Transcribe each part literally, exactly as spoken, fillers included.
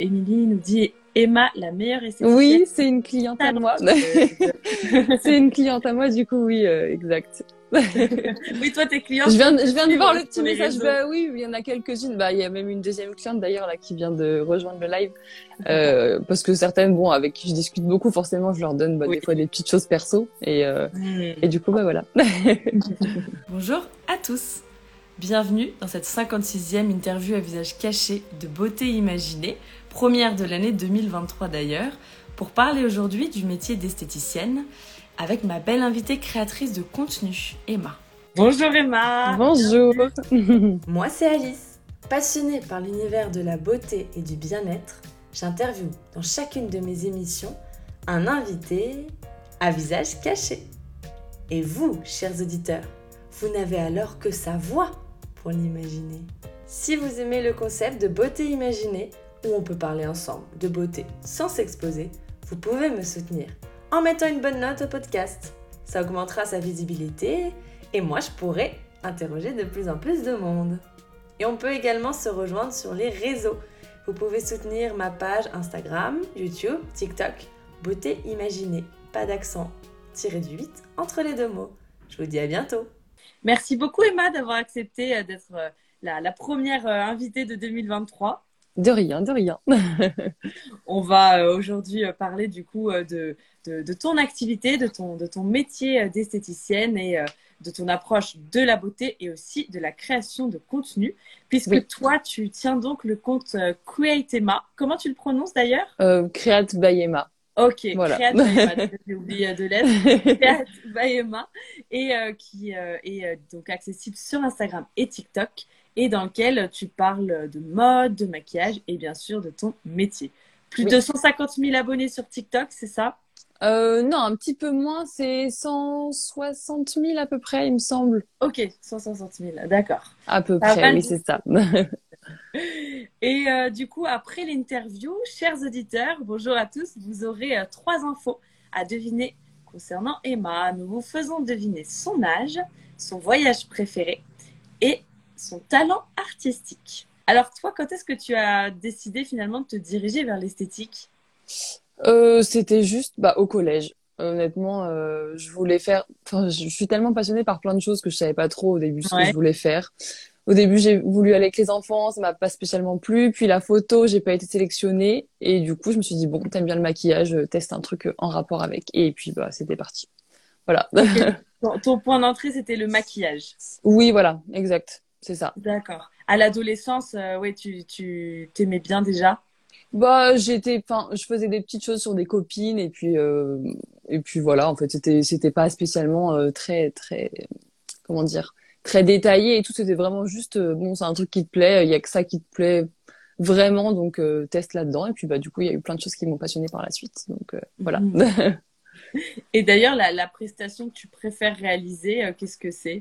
Émilie nous dit Emma, la meilleure esthéticienne. Oui, c'est une cliente à moi. C'est une cliente à moi, du coup, oui, euh, exact. Oui, toi, tes clientes. Je viens, je viens de voir le petit les message. réseaux. Bah oui, il y en a quelques-unes. Bah, il y a même une deuxième cliente d'ailleurs là qui vient de rejoindre le live. Euh, parce que certaines, bon, avec qui je discute beaucoup, forcément, je leur donne bah, Oui. des fois des petites choses perso. Et, euh, Mmh. et du coup, bah voilà. Bonjour à tous. Bienvenue dans cette cinquante-sixième interview à visage caché de Beauté Imaginée, première de l'année deux mille vingt-trois d'ailleurs, pour parler aujourd'hui du métier d'esthéticienne avec ma belle invitée créatrice de contenu, Emma. Bonjour Emma. Bonjour. Moi c'est Alice. Passionnée par l'univers de la beauté et du bien-être, j'interviewe dans chacune de mes émissions un invité à visage caché. Et vous, chers auditeurs, vous n'avez alors que sa voix pour l'imaginer. Si vous aimez le concept de beauté imaginée, où on peut parler ensemble de beauté sans s'exposer, vous pouvez me soutenir en mettant une bonne note au podcast. Ça augmentera sa visibilité et moi je pourrai interroger de plus en plus de monde. Et on peut également se rejoindre sur les réseaux. Vous pouvez soutenir ma page Instagram, YouTube, TikTok, Beauté Imaginée, pas d'accent, tiré du huit entre les deux mots. Je vous dis à bientôt. Merci beaucoup Emma d'avoir accepté d'être la, la première invitée de deux mille vingt-trois. De rien, de rien. On va aujourd'hui parler du coup de, de, de ton activité, de ton, de ton métier d'esthéticienne et de ton approche de la beauté et aussi de la création de contenu. Puisque oui. Toi, tu tiens donc le compte Create Emma. Comment tu le prononces d'ailleurs ? euh, Create by Emma. Ok, voilà. Create by Emma, j'ai oublié de l'être. Create by Emma, et euh, qui euh, est euh, donc accessible sur Instagram et TikTok, et dans lequel tu parles de mode, de maquillage et bien sûr de ton métier. Plus oui. de cent cinquante mille abonnés sur TikTok, c'est ça ? euh, Non, un petit peu moins, c'est cent soixante mille à peu près, il me semble. Ok, cent soixante mille, d'accord. À peu ça près, oui, c'est ça. Et euh, du coup, après l'interview, chers auditeurs, bonjour à tous, vous aurez euh, trois infos à deviner concernant Emma. Nous vous faisons deviner son âge, son voyage préféré et son talent artistique. Alors toi, quand est-ce que tu as décidé finalement de te diriger vers l'esthétique ? euh, C'était juste bah, au collège. Honnêtement, euh, je voulais faire... Enfin, je suis tellement passionnée par plein de choses que je savais pas trop au début ce ouais. que je voulais faire. Au début, j'ai voulu aller avec les enfants, ça m'a pas spécialement plu. Puis la photo, j'ai pas été sélectionnée. Et du coup, je me suis dit, bon, t'aimes bien le maquillage, teste un truc en rapport avec. Et puis, bah, c'était parti. Voilà. Okay. Ton, ton point d'entrée, c'était le maquillage. Oui, voilà, exact. C'est ça. D'accord. À l'adolescence, euh, ouais, tu, tu t'aimais bien déjà ? Bah, j'étais, enfin, je faisais des petites choses sur des copines. Et puis, euh, et puis voilà, en fait, c'était, c'était pas spécialement euh, très, très, comment dire, très détaillé et tout, c'était vraiment juste euh, bon, c'est un truc qui te plaît, il y a que ça qui te plaît vraiment, donc euh, teste là-dedans. Et puis bah du coup il y a eu plein de choses qui m'ont passionnée par la suite, donc euh, voilà. Mmh. Et d'ailleurs la, la prestation que tu préfères réaliser, euh, qu'est-ce que c'est ?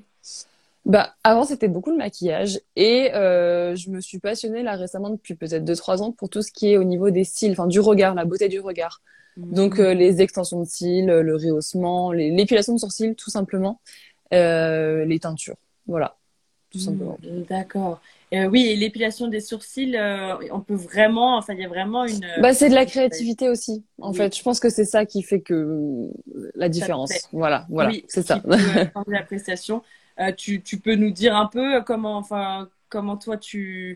Bah avant c'était beaucoup le maquillage et euh, je me suis passionnée là récemment depuis peut-être deux trois ans pour tout ce qui est au niveau des cils, enfin du regard, la beauté du regard. Mmh. Donc euh, les extensions de cils, le rehaussement, les, l'épilation de sourcils tout simplement, euh, les teintures. Voilà, tout mmh, simplement. D'accord. Euh, oui, et l'épilation des sourcils, euh, on peut vraiment, enfin, il y a vraiment une. Bah, c'est de la créativité aussi. En oui. fait, je pense que c'est ça qui fait que la différence. Voilà, voilà, oui, c'est ça. Peut changer la prestation. Euh, tu, tu peux nous dire un peu comment, enfin, comment toi tu,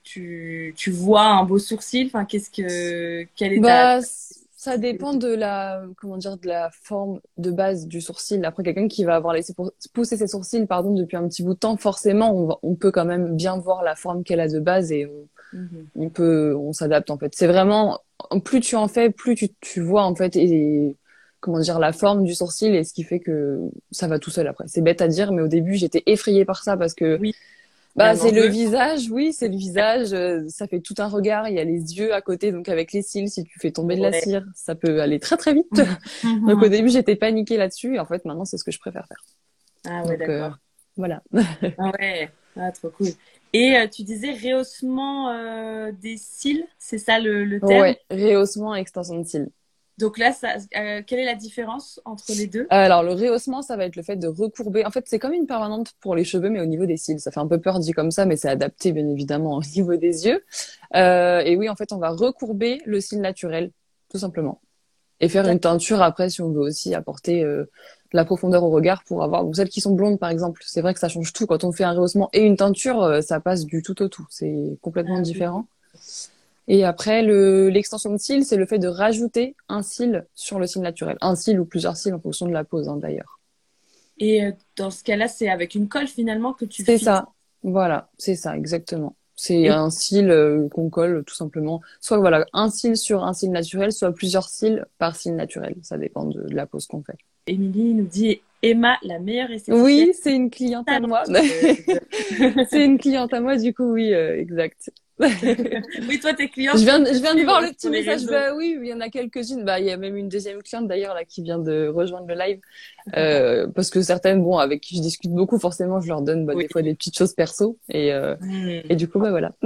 tu, tu vois un beau sourcil. Enfin, qu'est-ce que, quelle est bah, ta... Ça dépend de la, comment dire, de la forme de base du sourcil. Après, quelqu'un qui va avoir laissé pousser ses sourcils, pardon, depuis un petit bout de temps, forcément, on, va, on peut quand même bien voir la forme qu'elle a de base et on, mm-hmm. on peut, on s'adapte en fait. C'est vraiment, plus tu en fais, plus tu, tu vois en fait et, et comment dire la forme du sourcil et ce qui fait que ça va tout seul après. C'est bête à dire, mais au début, j'étais effrayée par ça parce que. Oui. Bah, c'est le visage, oui, c'est le visage. Euh, ça fait tout un regard. Il y a les yeux à côté, donc avec les cils, si tu fais tomber de la ouais. cire, ça peut aller très très vite. Mm-hmm. Donc au début, j'étais paniquée là-dessus, et en fait, maintenant, c'est ce que je préfère faire. Ah ouais, donc, d'accord. Euh, voilà. Ah ouais, ah, trop cool. Et euh, tu disais rehaussement euh, des cils, c'est ça le, le terme ? Ouais, rehaussement et extension de cils. Donc là, ça, euh, quelle est la différence entre les deux? Alors, le rehaussement, ça va être le fait de recourber. En fait, c'est comme une permanente pour les cheveux, mais au niveau des cils. Ça fait un peu peur dit comme ça, mais c'est adapté, bien évidemment, au niveau des yeux. Euh, et oui, en fait, on va recourber le cil naturel, tout simplement. Et faire une teinture après, si on veut aussi apporter euh, de la profondeur au regard pour avoir... Bon, celles qui sont blondes, par exemple, c'est vrai que ça change tout. Quand on fait un rehaussement et une teinture, euh, ça passe du tout au tout. C'est complètement Ah, différent. Et après, le, l'extension de cils, c'est le fait de rajouter un cil sur le cil naturel. Un cil ou plusieurs cils en fonction de la pose, hein, d'ailleurs. Et euh, dans ce cas-là, c'est avec une colle finalement que tu C'est fixes. ça. Voilà, c'est ça, exactement. C'est Et- un cil euh, qu'on colle tout simplement. Soit voilà, un cil sur un cil naturel, soit plusieurs cils par cil naturel. Ça dépend de, de la pose qu'on fait. Émilie nous dit Emma, la meilleure esthéticienne. Oui, c'est une cliente à moi. C'est une cliente à moi, du coup, oui, euh, exact. Oui, toi, tes clients. Je viens, de- je viens de voir le petit sur les message. réseaux. Bah oui, il y en a quelques-unes. Bah, il y a même une deuxième cliente d'ailleurs là qui vient de rejoindre le live. Euh, parce que certaines, bon, avec qui je discute beaucoup, forcément, je leur donne bah, Oui. des fois des petites choses perso. Et, euh, Hmm. et du coup, bah voilà.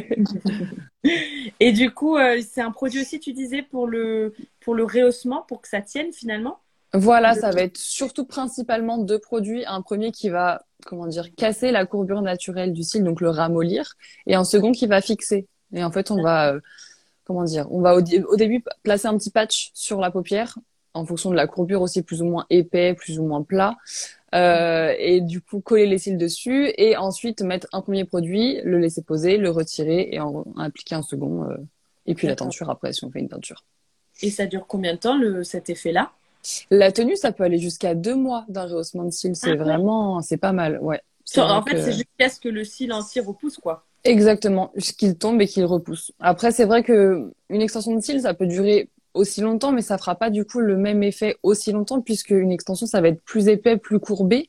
Et du coup, euh, c'est un produit aussi, tu disais, pour le, pour le rehaussement, pour que ça tienne finalement. Voilà, ça va être surtout principalement deux produits. Un premier qui va, comment dire, casser la courbure naturelle du cil, donc le ramollir, et un second qui va fixer. Et en fait, on va, euh, comment dire, on va au, di- au début placer un petit patch sur la paupière, en fonction de la courbure aussi, plus ou moins épais, plus ou moins plat. Euh, et du coup, coller les cils dessus, et ensuite mettre un premier produit, le laisser poser, le retirer, et en, en appliquer un second. Euh, et puis la D'accord. teinture après, si on fait une teinture. Et ça dure combien de temps, le, cet effet-là? La tenue, ça peut aller jusqu'à deux mois d'un rehaussement de cils. C'est Ah ouais. vraiment, c'est pas mal, ouais. C'est En vrai fait, que- c'est jusqu'à ce que le cil entier repousse, quoi. Exactement, qu'il tombe et qu'il repousse. Après, c'est vrai que une extension de cils, ça peut durer aussi longtemps, mais ça fera pas du coup le même effet aussi longtemps, puisque une extension, ça va être plus épais, plus courbé.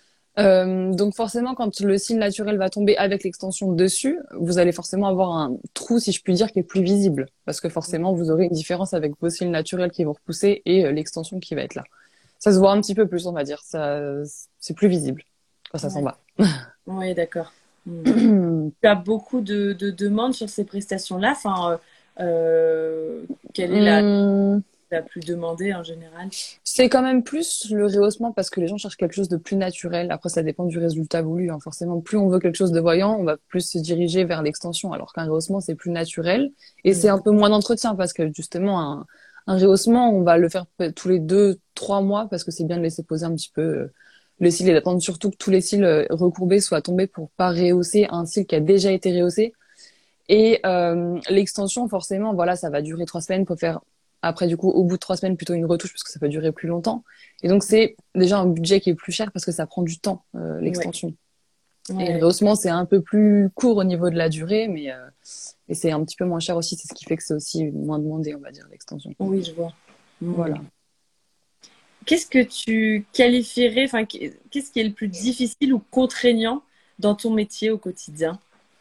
Euh, donc forcément, quand le cil naturel va tomber avec l'extension dessus, vous allez forcément avoir un trou, si je puis dire, qui est plus visible, parce que forcément, vous aurez une différence avec vos cils naturels qui vont repousser et euh, l'extension qui va être là. Ça se voit un petit peu plus, on va dire. Ça, c'est plus visible quand ça s'en Ouais. va. Oui, d'accord. Hmm. Tu as beaucoup de, de demandes sur ces prestations-là. Enfin, euh, euh, quelle est la, Hum, la plus demandée en général? c'est quand même plus le rehaussement parce que les gens cherchent quelque chose de plus naturel. Après, ça dépend du résultat voulu, hein. Forcément, plus on veut quelque chose de voyant, on va plus se diriger vers l'extension. Alors qu'un rehaussement, c'est plus naturel et c'est un peu moins d'entretien parce que justement, un, un rehaussement, on va le faire peut- tous les deux, trois mois parce que c'est bien de laisser poser un petit peu euh, le cil et d'attendre surtout que tous les cils euh, recourbés soient tombés pour pas rehausser un cil qui a déjà été rehaussé. Et euh, l'extension, forcément, voilà, ça va durer trois semaines. Faut faire après, du coup, au bout de trois semaines, plutôt une retouche parce que ça peut durer plus longtemps. Et donc, c'est déjà un budget qui est plus cher parce que ça prend du temps, euh, l'extension. Ouais. Et le Ouais. rehaussement, c'est un peu plus court au niveau de la durée, mais euh, et c'est un petit peu moins cher aussi. C'est ce qui fait que c'est aussi moins demandé, on va dire, l'extension. Oui, je vois. Hmm. Voilà. Qu'est-ce que tu qualifierais, enfin, qu'est-ce qui est le plus difficile ou contraignant dans ton métier au quotidien?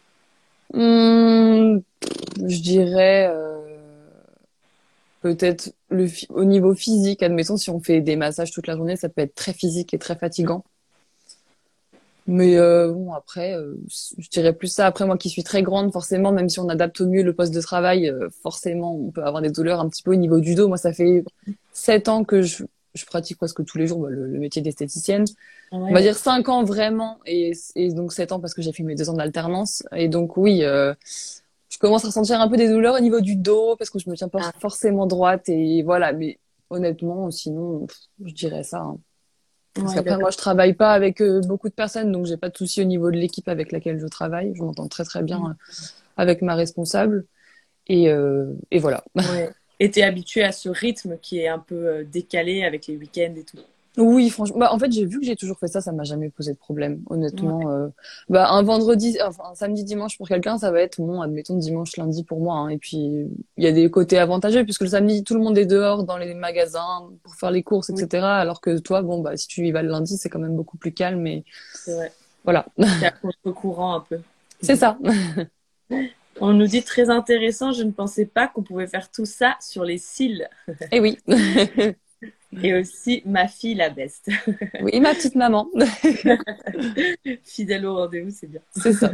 Hum, je dirais euh, peut-être le fi- au niveau physique. Admettons, si on fait des massages toute la journée, ça peut être très physique et très fatigant. Mais euh, bon, après, euh, je dirais plus ça. Après, moi qui suis très grande, forcément, même si on adapte au mieux le poste de travail, euh, forcément, on peut avoir des douleurs un petit peu au niveau du dos. Moi, ça fait sept ans que je, je pratique presque tous les jours bah, le, le métier d'esthéticienne. Ouais. On va dire cinq ans vraiment, et, et donc sept ans parce que j'ai fait mes deux ans d'alternance. Et donc oui, euh, je commence à ressentir un peu des douleurs au niveau du dos parce que je me tiens pas Ah. forcément droite. Et voilà, mais honnêtement, sinon, pff, je dirais ça, hein. Parce Ouais, qu'après, d'accord. moi, je travaille pas avec euh, beaucoup de personnes, donc j'ai pas de souci au niveau de l'équipe avec laquelle je travaille. Je m'entends très très bien euh, avec ma responsable. Et, euh, et voilà. Ouais. Et t'es habitué à ce rythme qui est un peu euh, décalé avec les week-ends et tout. Oui, franchement. Bah, en fait, j'ai vu que j'ai toujours fait ça, ça m'a jamais posé de problème, Ouais. honnêtement. Euh, bah, un vendredi, enfin, un samedi, dimanche pour quelqu'un, ça va être bon, admettons dimanche, lundi pour moi, hein. Et puis, il y a des côtés avantageux puisque le samedi, tout le monde est dehors dans les magasins pour faire les courses, Oui, et cetera. Alors que toi, bon, bah, si tu y vas le lundi, c'est quand même beaucoup plus calme. Et c'est vrai. voilà. C'est à contre-courant un peu. C'est ça. On nous dit très intéressant, je ne pensais pas qu'on pouvait faire tout ça sur les cils. Et oui. Et aussi ma fille la beste. Oui, ma petite maman. Fidèle au rendez-vous, c'est bien. C'est ça.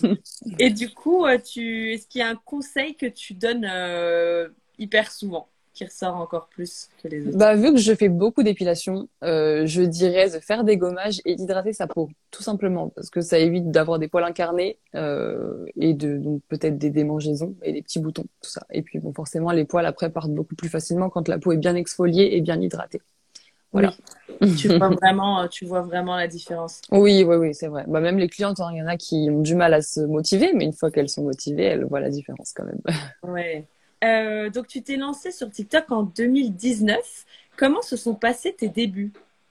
Et du coup, euh, tu... est-ce qu'il y a un conseil que tu donnes euh, hyper souvent? qui ressort encore plus que les autres? Bah, vu que je fais beaucoup d'épilation, euh, je dirais de faire des gommages et d'hydrater sa peau, tout simplement, parce que ça évite d'avoir des poils incarnés euh, et de donc peut-être des démangeaisons et des petits boutons, tout ça. Et puis bon, forcément, les poils après partent beaucoup plus facilement quand la peau est bien exfoliée et bien hydratée. Voilà. Oui, tu vois vraiment, tu vois vraiment la différence. Oui, oui, oui, c'est vrai. Bah, même les clientes, hein, il y en a qui ont du mal à se motiver, mais une fois qu'elles sont motivées, elles voient la différence quand même. Ouais. Euh, donc, tu t'es lancée sur TikTok en deux mille dix-neuf. Comment se sont passés tes débuts?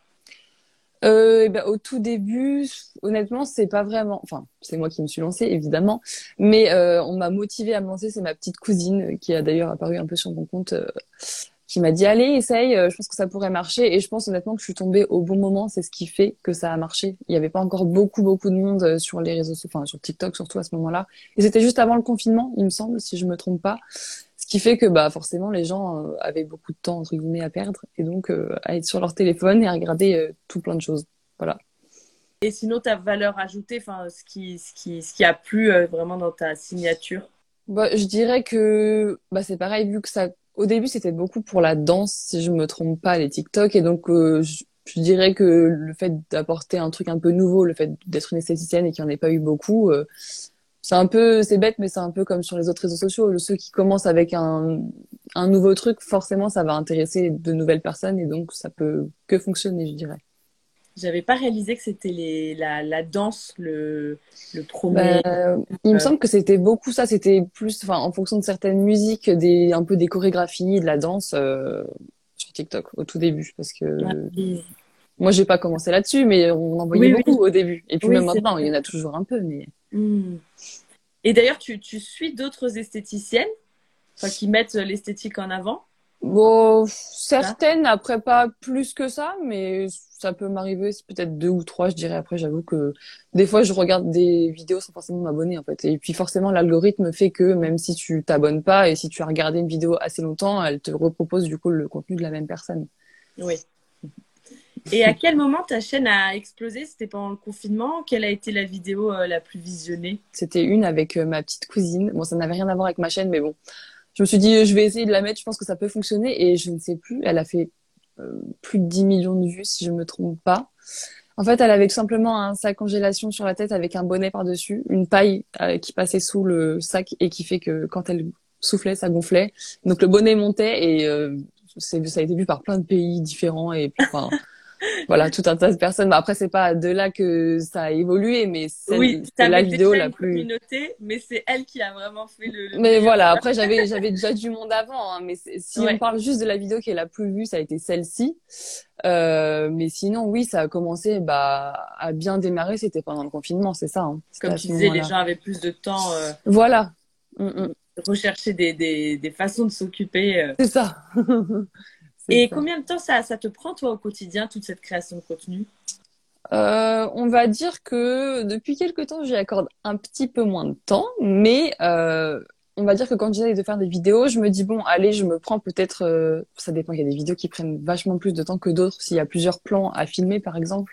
Euh, eh ben, au tout début, honnêtement, c'est pas vraiment. Enfin, c'est moi qui me suis lancée, évidemment, mais euh, on m'a motivée à me lancer. C'est ma petite cousine qui a d'ailleurs apparu un peu sur mon compte, euh, qui m'a dit allez, essaye. euh, Je pense que ça pourrait marcher. Et je pense honnêtement que je suis tombée au bon moment. C'est ce qui fait que ça a marché. Il y avait pas encore beaucoup, beaucoup de monde euh, sur les réseaux, sociaux, enfin sur TikTok surtout à ce moment-là. Et c'était juste avant le confinement, il me semble, si je me trompe pas. Ce qui fait que bah forcément les gens euh, avaient beaucoup de temps entre guillemets à perdre et donc euh, à être sur leur téléphone et à regarder euh, tout plein de choses. Voilà. Et sinon, ta valeur ajoutée, enfin, ce qui, ce qui, ce qui a plu euh, vraiment dans ta signature. Bah, je dirais que bah c'est pareil vu que ça au début c'était beaucoup pour la danse si je me trompe pas les TikTok et donc euh, je, je dirais que le fait d'apporter un truc un peu nouveau, le fait d'être une esthéticienne et qu'il n'y en ait pas eu beaucoup, euh, c'est un peu c'est bête mais c'est un peu comme sur les autres réseaux sociaux. Ceux qui commencent avec un un nouveau truc, forcément ça va intéresser de nouvelles personnes et donc ça peut que fonctionner, je dirais. J'avais pas réalisé que c'était les, la, la danse, le, le Bah, premier. il me euh, semble que c'était beaucoup ça, c'était plus, enfin, en fonction de certaines musiques, des, un peu des chorégraphies, de la danse euh, sur TikTok au tout début, parce que oui, moi j'ai pas commencé là-dessus, mais on en voyait oui, beaucoup oui, au début, et puis oui, même c'est maintenant, il y vrai. en a toujours un peu, mais Hmm. Et d'ailleurs, tu, tu suis d'autres esthéticiennes, enfin, qui mettent l'esthétique en avant, bon, ça? certaines après pas plus que ça, mais ça peut m'arriver, c'est peut-être deux ou trois, je dirais. Après, j'avoue que des fois je regarde des vidéos sans forcément m'abonner en fait, et puis forcément l'algorithme fait que même si tu t'abonnes pas et si tu as regardé une vidéo assez longtemps, elle te repropose du coup le contenu de la même personne. Oui. Et à quel moment ta chaîne a explosé? C'était pendant le confinement? Quelle a été la vidéo euh, la plus visionnée? C'était une avec euh, ma petite cousine. Bon, ça n'avait rien à voir avec ma chaîne, mais bon, je me suis dit, euh, je vais essayer de la mettre, je pense que ça peut fonctionner. Et je ne sais plus, elle a fait euh, plus de dix millions de vues, si je me trompe pas. En fait, elle avait tout simplement un sac congélation sur la tête avec un bonnet par-dessus, une paille euh, qui passait sous le sac et qui fait que quand elle soufflait, ça gonflait. Donc le bonnet montait et euh, c'est, ça a été vu par plein de pays différents et puis enfin voilà tout un tas de personnes. Bah, après c'est pas de là que ça a évolué, mais Oui, celle, tu c'est la avais vidéo déjà la une plus. communauté, mais c'est elle qui a vraiment fait le, le Mais meilleur. voilà, après j'avais j'avais déjà du monde avant, hein, mais c'est- si on Ouais, parle juste de la vidéo qui est la plus vue, ça a été celle-ci. Euh, mais sinon, oui, ça a commencé bah, à bien démarrer, c'était pendant le confinement, c'est ça, hein. C'était comme à tu ce disais, les moment-là. gens avaient plus de temps, euh, Voilà. Mm, mm. de rechercher des, des, des façons de s'occuper. euh. C'est ça. C'est Et ça. combien de temps ça, ça te prend, toi, au quotidien, toute cette création de contenu? Euh, on va dire que depuis quelque temps, j'y accorde un petit peu moins de temps, mais euh, on va dire que quand j'essaie de faire des vidéos, je me dis bon, allez, je me prends peut-être, euh, ça dépend, il y a des vidéos qui prennent vachement plus de temps que d'autres, s'il y a plusieurs plans à filmer, par exemple.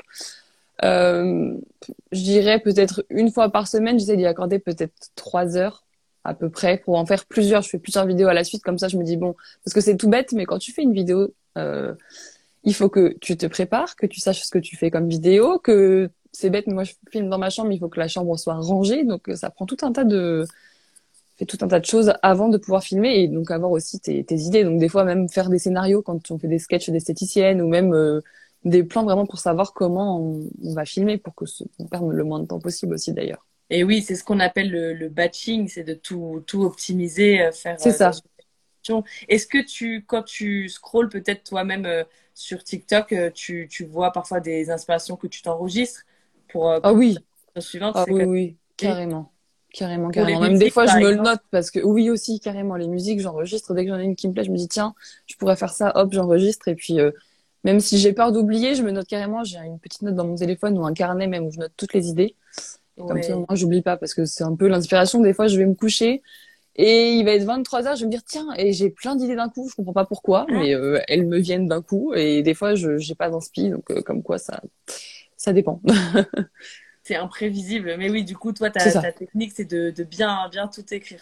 Euh, je dirais peut-être une fois par semaine, j'essaie d'y accorder peut-être trois heures à peu près pour en faire plusieurs. Je fais plusieurs vidéos à la suite, comme ça je me dis bon, parce que c'est tout bête, mais quand tu fais une vidéo, euh, il faut que tu te prépares, que tu saches ce que tu fais comme vidéo, que c'est bête, mais moi je filme dans ma chambre, il faut que la chambre soit rangée, donc ça prend tout un tas de fait tout un tas de choses avant de pouvoir filmer et donc avoir aussi tes, tes idées. Donc des fois même faire des scénarios quand on fait des sketchs d'esthéticienne ou même euh, des plans vraiment pour savoir comment on, on va filmer pour que ce, on perde le moins de temps possible aussi d'ailleurs. Et oui, c'est ce qu'on appelle le, le batching, c'est de tout, tout optimiser, euh, faire C'est euh, dans ça. une question. Est-ce que tu, quand tu scrolles peut-être toi-même euh, sur TikTok, euh, tu, tu vois parfois des inspirations que tu t'enregistres pour, euh, Ah pour oui, la suivante, ah c'est oui, comme oui, carrément. Carrément, pour les carrément. Même des musiques, fois, par je me le exemple. note parce que oui aussi, carrément, les musiques, j'enregistre. Dès que j'en ai une qui me plaît, je me dis, tiens, je pourrais faire ça, hop, j'enregistre. Et puis, euh, même si j'ai peur d'oublier, je me note carrément. J'ai une petite note dans mon téléphone ou un carnet même où je note toutes les idées. Et comme ça, Ouais. moi, j'oublie pas parce que c'est un peu l'inspiration. Des fois, je vais me coucher et il va être vingt-trois heures, je vais me dire, tiens, et j'ai plein d'idées d'un coup. Je comprends pas pourquoi, Ah, mais euh, elles me viennent d'un coup. Et des fois, je j'ai pas d'inspi. Donc, euh, comme quoi, ça, ça dépend. c'est imprévisible. Mais oui, du coup, toi, C'est ta, ça. ta technique, c'est de, de bien, bien tout écrire, quoi.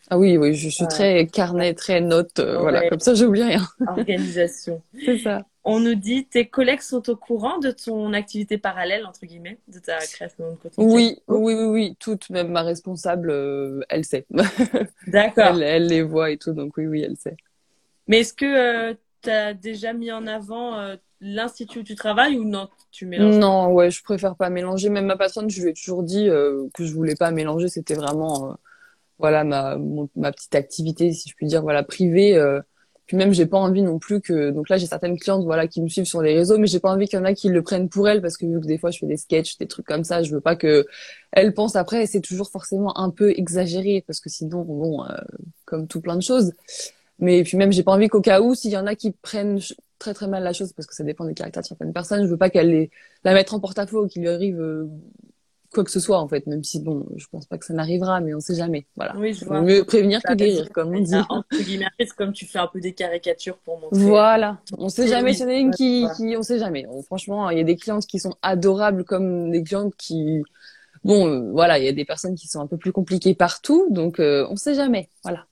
Ah oui, oui, je suis Euh, très carnet, très note, euh, voilà, ouais, comme ça j'oublie rien. organisation. C'est ça. On nous dit, tes collègues sont au courant de ton activité parallèle, entre guillemets, de ta création de contenu Oui, créatif. oui, oui, oui, toute, même ma responsable, euh, elle sait. Elle, D'accord. elle les voit et tout, donc oui, oui, elle sait. Mais est-ce que tu as déjà mis en avant euh, l'institut où tu travailles ou non, tu mélanges pas? Non, ouais, je préfère pas mélanger. Même ma patronne, je lui ai toujours dit euh, que je voulais pas mélanger. C'était vraiment, euh, voilà, ma, mon- ma petite activité, si je puis dire, voilà, privée. euh. Puis même, j'ai pas envie non plus que. Donc là, j'ai certaines clientes, voilà, qui me suivent sur les réseaux, mais j'ai pas envie qu'il y en a qui le prennent pour elles parce que vu que des fois, je fais des sketchs, des trucs comme ça, je veux pas que elles pensent après. Et c'est toujours forcément un peu exagéré parce que sinon, bon, euh, comme tout plein de choses. Mais puis même, j'ai pas envie qu'au cas où, s'il y en a qui prennent ch- très très mal la chose, parce que ça dépend des caractères de certaines personnes, je veux pas qu'elle les, la mettre en porte-à-faux, qu'il lui arrive euh, quoi que ce soit en fait, même si bon, je pense pas que ça n'arrivera, mais on sait jamais. Voilà. Oui, je Vaut vois. mieux prévenir que T'as raison. guérir, comme on Mais, euh, dit. entre guillemets, c'est comme tu fais un peu des caricatures pour montrer Voilà. ton On sait style, jamais oui. s'il y en a une Ouais, qui, voilà. qui, on sait jamais. On- franchement, il y a des clientes qui sont adorables comme des clientes qui, bon, euh, voilà, il y a des personnes qui sont un peu plus compliquées partout, donc euh, on sait jamais. Voilà.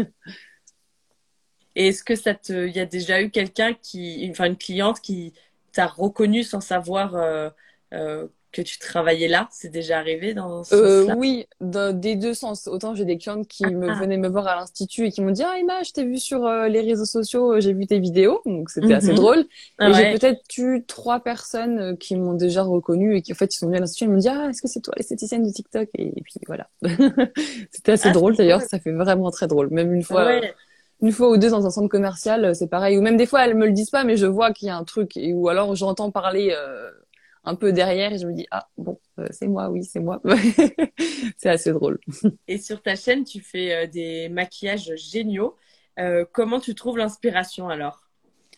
Et est-ce que ça te, il y a déjà eu quelqu'un qui, enfin une cliente qui t'a reconnu sans savoir euh, euh, que tu travaillais là? C'est déjà arrivé dans ce Euh, sens-là? oui, d'un- des deux sens. Autant j'ai des clientes qui me Ah. venaient me voir à l'institut et qui m'ont dit, ah Emma, je t'ai vu sur euh, les réseaux sociaux, euh, j'ai vu tes vidéos, donc c'était assez Mhm. drôle. Ah Et j'ai ouais. peut-être eu trois personnes euh, qui m'ont déjà reconnue et qui en fait ils sont venues à l'institut et m'ont dit, ah est-ce que c'est toi l'esthéticienne de TikTok? Et, et puis voilà. C'était assez Ah, drôle c'est d'ailleurs, cool. ça fait vraiment très drôle. Même une Ah fois, euh, ouais. une fois ou deux dans un centre commercial, euh, c'est pareil. Ou même des fois elles me le disent pas, mais je vois qu'il y a un truc et ou alors j'entends parler. euh, un peu derrière et je me dis ah bon euh, c'est moi oui c'est moi c'est assez drôle. Et sur ta chaîne, tu fais euh, des maquillages géniaux. Euh, comment tu trouves l'inspiration alors?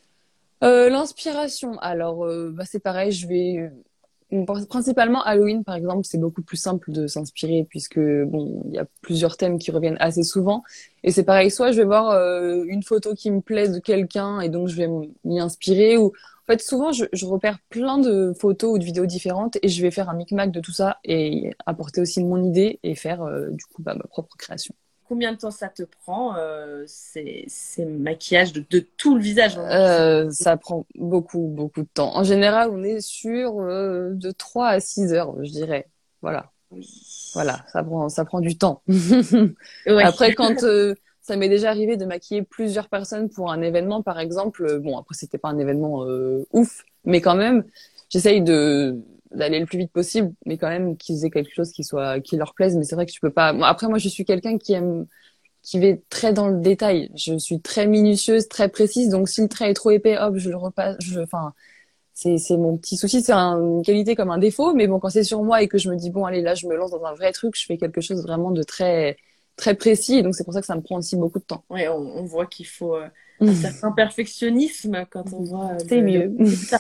Euh, l'inspiration alors euh, bah, c'est pareil je vais euh, principalement Halloween par exemple c'est beaucoup plus simple de s'inspirer puisque bon il y a plusieurs thèmes qui reviennent assez souvent et c'est pareil soit je vais voir euh, une photo qui me plaît de quelqu'un et donc je vais m'y inspirer ou en fait souvent je, je repère plein de photos ou de vidéos différentes et je vais faire un micmac de tout ça et apporter aussi mon idée et faire euh, du coup bah, ma propre création. Combien de temps ça te prend euh, ces, ces maquillages de, de tout le visage vraiment, je sais. Euh, ça prend beaucoup, beaucoup de temps. En général, on est sur euh, de trois à six heures, je dirais. Voilà, Oui. voilà, ça prend, ça prend du temps. Ouais. Après, quand euh, ça m'est déjà arrivé de maquiller plusieurs personnes pour un événement, par exemple, euh, bon, après, c'était pas un événement euh, ouf, mais quand même, j'essaye de d'aller le plus vite possible, mais quand même qu'ils aient quelque chose qui soit qui leur plaise. Mais c'est vrai que tu peux pas. Bon, après, moi, je suis quelqu'un qui aime qui vais très dans le détail. Je suis très minutieuse, très précise. Donc, si le trait est trop épais, hop, je le repasse. Je, enfin, c'est, c'est mon petit souci. C'est un- une qualité comme un défaut. Mais bon, quand c'est sur moi et que je me dis, bon, allez, là, je me lance dans un vrai truc, je fais quelque chose vraiment de très, très précis. Et donc, c'est pour ça que ça me prend aussi beaucoup de temps. Ouais, on, on voit qu'il faut euh, un certain perfectionnisme quand on voit euh, C'est le, le mieux. résultat.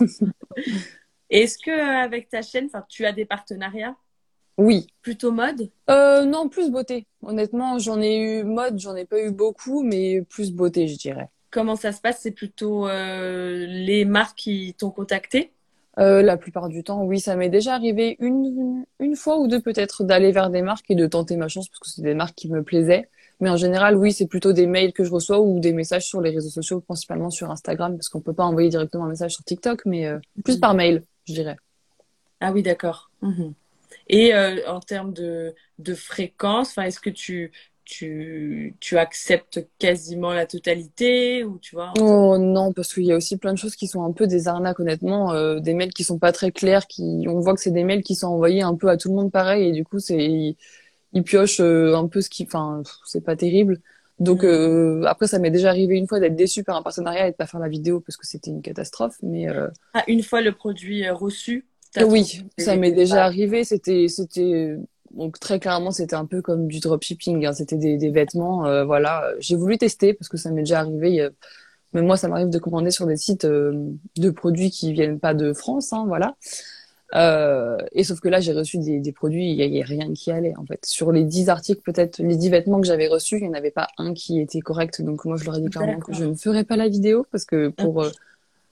Et est-ce que euh, avec ta chaîne, enfin, tu as des partenariats Oui. plutôt mode? Euh, non, plus beauté. Honnêtement, j'en ai eu mode, j'en ai pas eu beaucoup, mais plus beauté, je dirais. Comment ça se passe? C'est plutôt euh, les marques qui t'ont contacté? Euh, la plupart du temps, oui, ça m'est déjà arrivé une, une fois ou deux peut-être d'aller vers des marques et de tenter ma chance parce que c'est des marques qui me plaisaient. Mais en général, oui, c'est plutôt des mails que je reçois ou des messages sur les réseaux sociaux, principalement sur Instagram, parce qu'on peut pas envoyer directement un message sur TikTok, mais euh, plus Mhm. par mail, je dirais. Ah oui, d'accord. Mhm. Et euh, en termes de, de fréquence, enfin, est-ce que tu, tu, tu acceptes quasiment la totalité ou tu vois, en termes- Oh non, parce qu'il y a aussi plein de choses qui sont un peu des arnaques, honnêtement, euh, des mails qui sont pas très clairs, qui on voit que c'est des mails qui sont envoyés un peu à tout le monde pareil, et du coup c'est ils piochent euh, un peu ce qui, enfin, pff, c'est pas terrible. Donc Mhm. euh, après, ça m'est déjà arrivé une fois d'être déçu par un partenariat et de pas faire la vidéo parce que c'était une catastrophe. Mais euh, Ah, une fois le produit euh, reçu, t'as trouvé oui, qu'il ça m'est était déjà pas. arrivé. C'était, c'était donc très clairement, c'était un peu comme du dropshipping. Hein. C'était des, des vêtements, euh, voilà. J'ai voulu tester parce que ça m'est déjà arrivé. Il y a- Même moi, ça m'arrive de commander sur des sites euh, de produits qui viennent pas de France, hein, voilà. Euh, et sauf que là, j'ai reçu des, des produits, il y, a il y a rien qui allait en fait. Sur les dix articles, peut-être les dix vêtements que j'avais reçus, il n'y en avait pas un qui était correct. Donc moi, je leur ai dit clairement que je D'accord. ne ferais pas la vidéo parce que pour euh,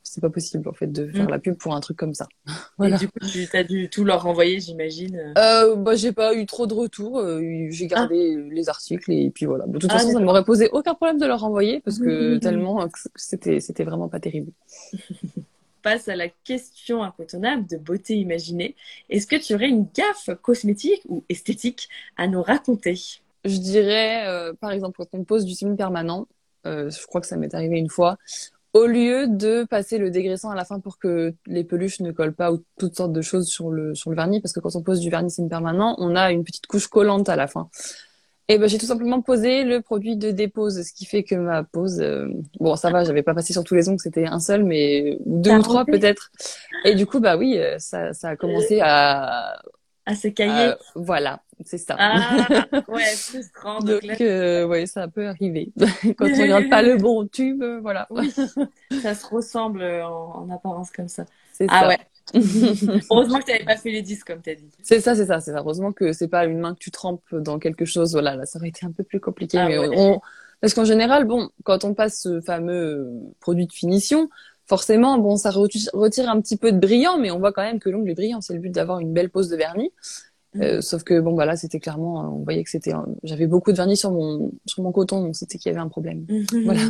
c'est pas possible en fait de faire Mm. la pub pour un truc comme ça. Et Voilà. du coup, tu as dû tout leur renvoyer, j'imagine. Euh, bah, j'ai pas eu trop de retours. euh, j'ai Ah, gardé les articles et puis voilà. De toute ah façon, ça d'accord. m'aurait posé aucun problème de leur renvoyer parce que tellement euh, que c'était, c'était vraiment pas terrible. Passe à la question incontournable de beauté imaginée. Est-ce que tu aurais une gaffe cosmétique ou esthétique à nous raconter? Je dirais, euh, par exemple, quand on pose du semi permanent, euh, je crois que ça m'est arrivé une fois, au lieu de passer le dégraissant à la fin pour que les peluches ne collent pas ou toutes sortes de choses sur le, sur le vernis, parce que quand on pose du vernis semi permanent, on a une petite couche collante à la fin. Et ben, j'ai tout simplement posé le produit de dépose, ce qui fait que ma pose, euh, bon, ça va, j'avais pas passé sur tous les ongles, c'était un seul, mais deux T'as ou trois rentré peut-être. Et du coup, bah oui, euh, ça, ça a commencé à, à ce à- cahier? voilà, c'est ça. Ah, ouais, frustrant. Donc là, Donc, euh, ouais, ça peut arriver. Quand on regarde pas le bon tube, euh, voilà, oui, ça se ressemble en, en apparence comme ça. c'est Ah ça. ouais. Heureusement que tu n'avais pas fait les dix comme tu as dit. C'est ça, c'est ça, c'est ça. Heureusement que c'est pas une main que tu trempes dans quelque chose. Voilà, là, ça aurait été un peu plus compliqué. Ah Mais ouais. on, parce qu'en général, bon, quand on passe ce fameux euh, produit de finition, forcément, bon, ça retire, retire un petit peu de brillant, mais on voit quand même que l'ongle est brillant. C'est le but d'avoir une belle pose de vernis. Euh, sauf que bon, bah là, c'était clairement, euh, on voyait que c'était, euh, j'avais beaucoup de vernis sur mon, sur mon coton, donc c'était qu'il y avait un problème. Voilà.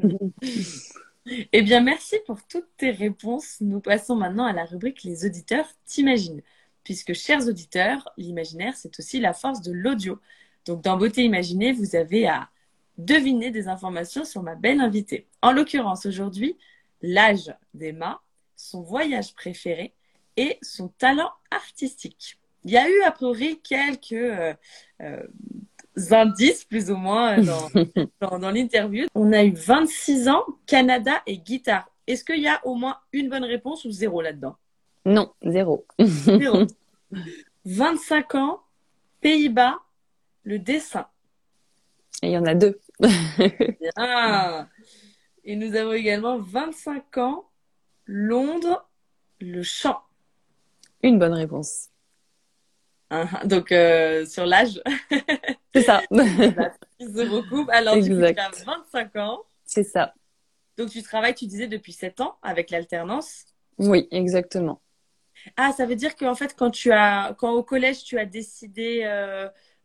Eh bien, merci pour toutes tes réponses. Nous passons maintenant à la rubrique Les auditeurs t'imaginent. Puisque, chers auditeurs, l'imaginaire, c'est aussi la force de l'audio. Donc, dans Beauté imaginée, vous avez à deviner des informations sur ma belle invitée. En l'occurrence, aujourd'hui, l'âge d'Emma, son voyage préféré et son talent artistique. Il y a eu, a priori, quelques euh, euh, indices, plus ou moins, dans, dans, dans l'interview. On a eu vingt-six ans, Canada et guitare. Est-ce qu'il y a au moins une bonne réponse ou zéro là-dedans? Non, zéro. Zéro. vingt-cinq ans, Pays-Bas, le dessin. Et il y en a deux. Bien. Et nous avons également vingt-cinq ans, Londres, le chant. Une bonne réponse. Hein, donc, euh, sur l'âge, C'est ça. ils se recoupent. Alors, du coup, tu Exact. as vingt-cinq ans. C'est ça. Donc, tu travailles, tu disais, depuis sept ans avec l'alternance. Oui, exactement. Ah, ça veut dire qu'en fait, quand tu as, quand au collège, tu as décidé euh,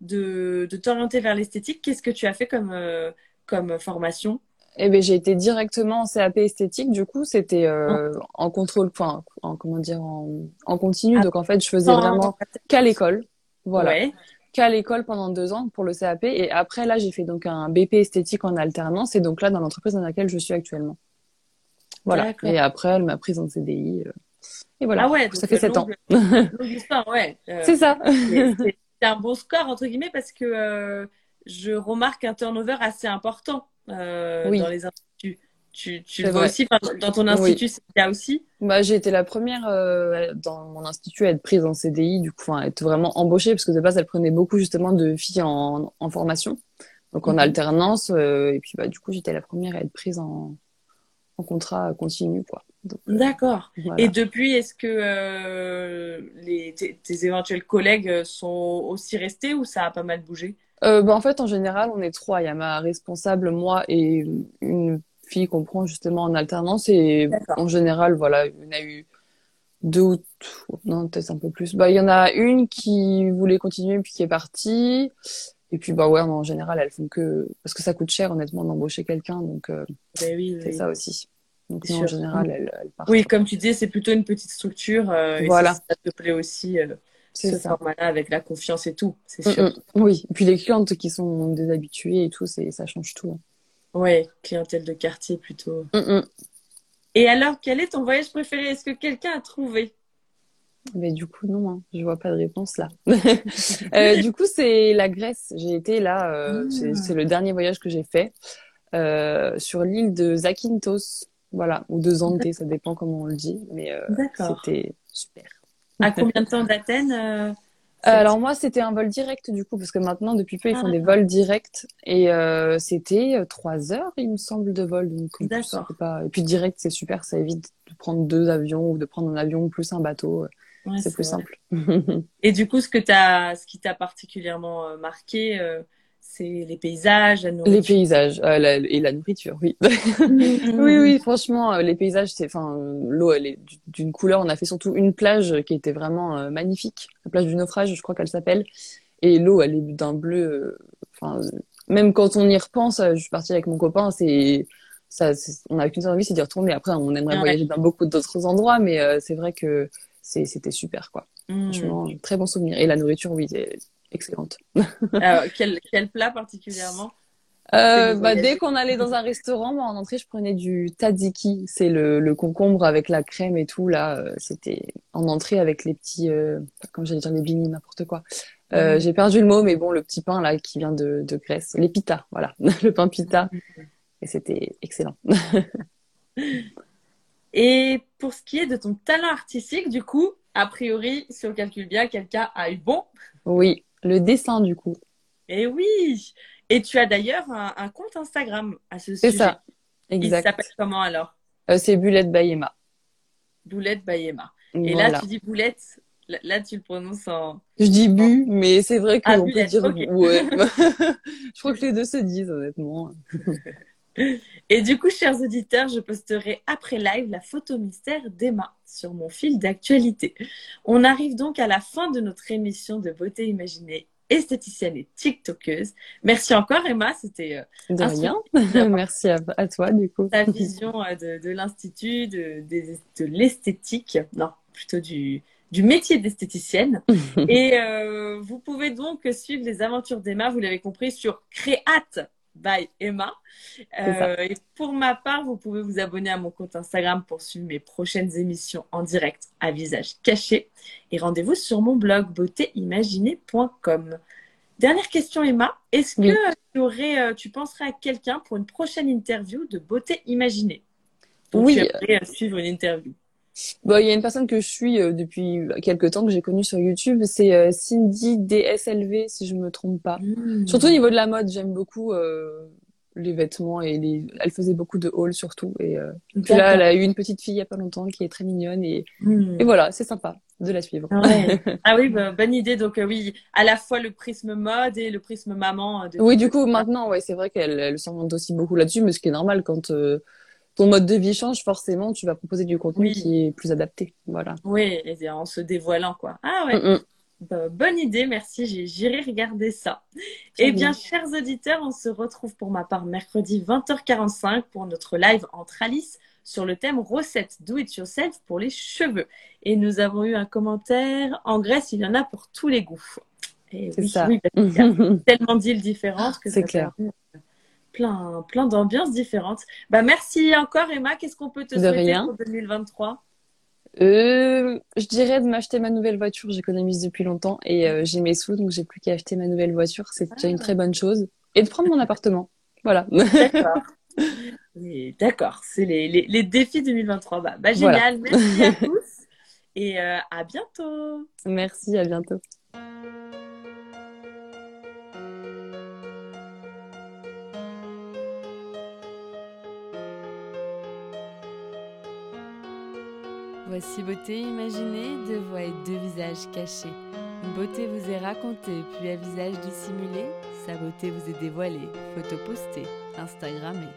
de, de t'orienter vers l'esthétique, qu'est-ce que tu as fait comme, euh, comme formation? Eh ben, j'ai été directement en C A P esthétique. Du coup, c'était En, euh, en contrôle, enfin, en, comment dire, en, en continu. à Donc, en fait, je faisais temps- vraiment qu'à l'école. Voilà. Ouais, Qu'à l'école pendant deux ans pour le C A P. Et après, là, j'ai fait donc un B P esthétique en alternance. Et donc là, dans l'entreprise dans laquelle je suis actuellement. Voilà. d'accord. Et après, elle m'a prise en C D I. euh, Et Ah voilà. ouais, Ça donc fait euh, sept ans. longue, longue histoire, ouais. Euh, C'est ça. c'est c'est- c'est un bon score, entre guillemets, parce que euh, je remarque un turnover assez important euh, dans Oui, les instituts. Tu, tu c'est le vois vrai. aussi, enfin, dans ton Oui. institut, c'est le cas aussi? Bah, j'ai été la première euh, dans mon institut à être prise en C D I, du coup, enfin, à être vraiment embauchée, parce que de base, elle prenait beaucoup justement de filles en, en formation, donc en Mhm. alternance, euh, et puis bah, du coup, j'étais la première à être prise en, en contrat continu, quoi. Donc, euh, D'accord. Et voilà. depuis, est-ce que euh, les, tes, tes éventuels collègues sont aussi restés ou ça a pas mal bougé? Euh, bah, en fait, en général, on est trois. Il y a ma responsable, moi, et une fille qu'on prend justement en alternance, et D'accord. en général, voilà, il y en a eu deux ou non, peut-être un peu plus. Bah, il y en a une qui voulait continuer puis qui est partie. Et puis, bah ouais, en général, elles font que, parce que ça coûte cher, honnêtement, d'embaucher quelqu'un. Donc, euh, Ben oui, c'est oui, ça aussi. Donc, c'est non, en sûr. général, elles, elles Oui, partent. comme tu disais, c'est plutôt une petite structure euh, et ça, Voilà. ça te plaît aussi, euh, C'est ce ça. format-là avec la confiance et tout, c'est Mm, sûr. mm. Oui. Et puis, les clientes qui sont des habituées et tout, c'est, ça change tout. Ouais, clientèle de quartier plutôt. Mm, mm. Et alors, quel est ton voyage préféré? Est-ce que quelqu'un a trouvé? Mais du coup, non, hein. Je vois pas de réponse là. Euh, du coup, c'est la Grèce. J'ai été là, euh, c'est, c'est Ah, le dernier voyage que j'ai fait, euh, sur l'île de Zakynthos. Voilà. Ou de Zante, ça dépend comment on le dit. Mais, euh, d'accord. c'était super. À combien de temps d'Athènes euh, Euh, cette... alors moi, c'était un vol direct du coup, parce que maintenant, depuis peu, ils font des Ah, vols directs. Et euh, c'était euh, trois heures, il me semble, de vol. Donc en plus, d'accord. c'était pas... Et puis direct, c'est super, ça évite de prendre deux avions ou de prendre un avion plus un bateau. Ouais, C'est c'est plus vrai. simple. Et du coup, ce que t'as, ce qui t'a particulièrement euh, marqué, euh, C'est les paysages, la Les nourriture. paysages euh, la- et la nourriture, oui. Oui, oui, franchement, euh, les paysages, c'est, enfin, euh, l'eau, elle est d- d'une couleur. On a fait surtout une plage qui était vraiment euh, magnifique, la plage du naufrage, je crois qu'elle s'appelle. Et l'eau, elle est d'un bleu. euh, Enfin, euh, même quand on y repense, euh, je suis partie avec mon copain, c'est ça, c'est- on n'a qu'une seule envie, c'est d'y retourner. Après, on aimerait Ouais. voyager dans beaucoup d'autres endroits, mais euh, c'est vrai que c'est, c'était super, quoi. Mm. Franchement, très bon souvenir. Et la nourriture, oui, c'est excellente. Alors, quel, quel plat particulièrement fait Euh, vous bah, dès voyager? qu'on allait dans un restaurant, moi, en entrée, je prenais du tzatziki. C'est le, le concombre avec la crème et tout, là. euh, C'était en entrée avec les petits, euh, comme j'allais dire, les blinis, n'importe quoi. Euh, Mm. j'ai perdu le mot, mais bon, le petit pain, là, qui vient de, de Grèce. Les pitas, voilà. Le pain pita. Et c'était excellent. Et pour ce qui est de ton talent artistique, du coup, a priori, si on calcule bien, quelqu'un a eu bon. Oui, le dessin, du coup. Et oui! Et tu as d'ailleurs un, un compte Instagram à ce C'est sujet. ça, Il s'appelle exact. comment alors? Euh, c'est Bulette by Emma. Boulette by Emma. Et là, Voilà. tu dis boulette, là, là, tu le prononces en... Je dis en- bu, mais c'est vrai Ah, qu'on peut bulette, dire ok. ouais. Je crois que les deux se disent, honnêtement. Et du coup, chers auditeurs, je posterai après live la photo mystère d'Emma sur mon fil d'actualité. On arrive donc à la fin de notre émission de beauté imaginée, esthéticienne et tiktokeuse. Merci encore Emma, c'était euh, De rien. instructif d'avoir Merci à, à toi, du coup. ta vision euh, de, de l'institut, de, des- de l'esthétique, non, plutôt du, du métier d'esthéticienne. Et euh, vous pouvez donc suivre les aventures d'Emma, vous l'avez compris, sur Créate by Emma. C'est ça. Euh, et pour ma part, vous pouvez vous abonner à mon compte Instagram pour suivre mes prochaines émissions en direct à visage caché. Et rendez-vous sur mon blog beauté imaginée point com. Dernière question, Emma. Est-ce que Oui. euh, tu aurais, euh, tu penserais à quelqu'un pour une prochaine interview de beauté imaginée? Donc, tu Oui, aimerais euh, suivre une interview. bon, il y a une personne que je suis euh, depuis quelques temps que j'ai connue sur YouTube, c'est euh, Cindy D S L V, si je me trompe pas. Mmh. Surtout au niveau de la mode, j'aime beaucoup euh, les vêtements et les... elle faisait beaucoup de hauls surtout. Et euh, puis là, elle D'accord. a eu une petite fille il y a pas longtemps qui est très mignonne et, Mmh. et voilà, c'est sympa de la suivre. Ouais. Ah oui, bah, bonne idée. Donc, euh, oui, à la fois le prisme mode et le prisme maman euh, Oui, depuis du petit. coup, maintenant, ouais, c'est vrai qu'elle elle s'oriente aussi beaucoup là-dessus, mais ce qui est normal quand euh, ton mode de vie change, forcément, tu vas proposer du contenu Oui, qui est plus adapté. Voilà. oui, et en se dévoilant, quoi. Ah Mm, ouais, mm. bah, bonne idée, merci, j'ai- j'irai regarder ça. Très Eh bien, bien. chers auditeurs, on se retrouve pour ma part mercredi vingt heures quarante-cinq pour notre live entre Alice sur le thème recette do it yourself pour les cheveux. Et nous avons eu un commentaire. En Grèce, il y en a pour tous les goûts. Et C'est oui, ça. oui, parce qu'il y a tellement d'îles différentes que C'est ça clair. permet plein, plein d'ambiances différentes. Bah, merci encore, Emma. Qu'est-ce qu'on peut te De souhaiter rien. pour deux mille vingt-trois? Euh, je dirais de m'acheter ma nouvelle voiture. J'économise depuis longtemps et euh, j'ai mes sous, donc j'ai plus qu'à acheter ma nouvelle voiture. C'est déjà une très bonne chose. Et de prendre mon appartement. Voilà. D'accord. Oui, d'accord, c'est les, les, les défis deux mille vingt-trois. Bah, bah, Voilà. génial, merci à tous et euh, à bientôt. Merci, à bientôt. Voici Beauté imaginée, deux voix et deux visages cachés. Une beauté vous est racontée, puis à visage dissimulé, sa beauté vous est dévoilée, photo postée, Instagrammée.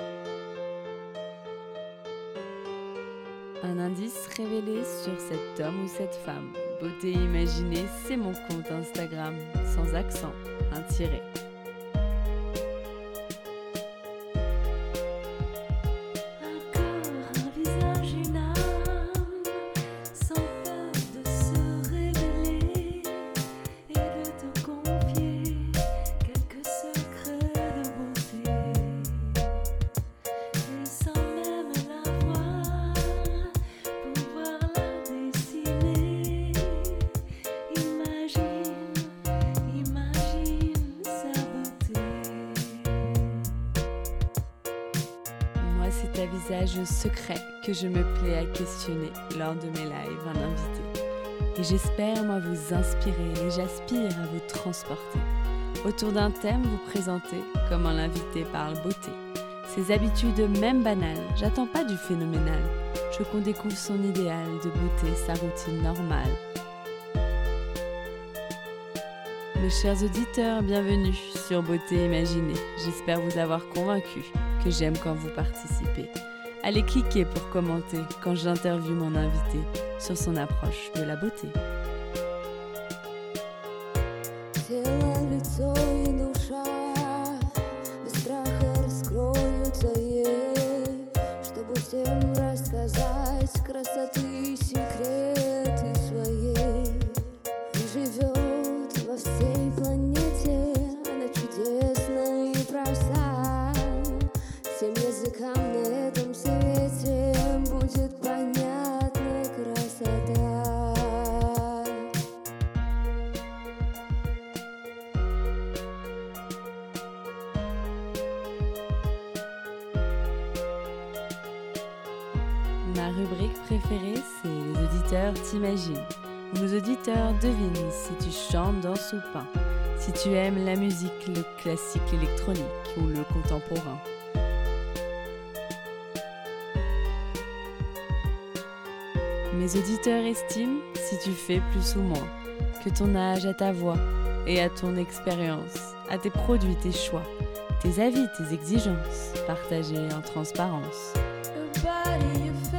Un indice révélé sur cet homme ou cette femme. Beauté imaginée, c'est mon compte Instagram, sans accent, un tiret. C'est à visage secret que je me plais à questionner lors de mes lives un invité. Et j'espère, moi, vous inspirer et j'aspire à vous transporter. Autour d'un thème, vous présenter comment l'invité parle beauté. Ses habitudes même banales, j'attends pas du phénoménal. Je veux qu'on découvre son idéal de beauté, sa routine normale. Mes chers auditeurs, bienvenue sur Beauté Imaginée. J'espère vous avoir convaincu que j'aime quand vous participez. Allez cliquer pour commenter quand j'interviewe mon invité sur son approche de la beauté. Ma rubrique préférée, c'est Les auditeurs t'imaginent, où nos auditeurs devinent si tu chantes, danses ou peins, si tu aimes la musique, le classique électronique ou le contemporain. Mes auditeurs estiment si tu fais plus ou moins, que ton âge à ta voix et à ton expérience, à tes produits, tes choix, tes avis, tes exigences, partagés en transparence. Your body, your face.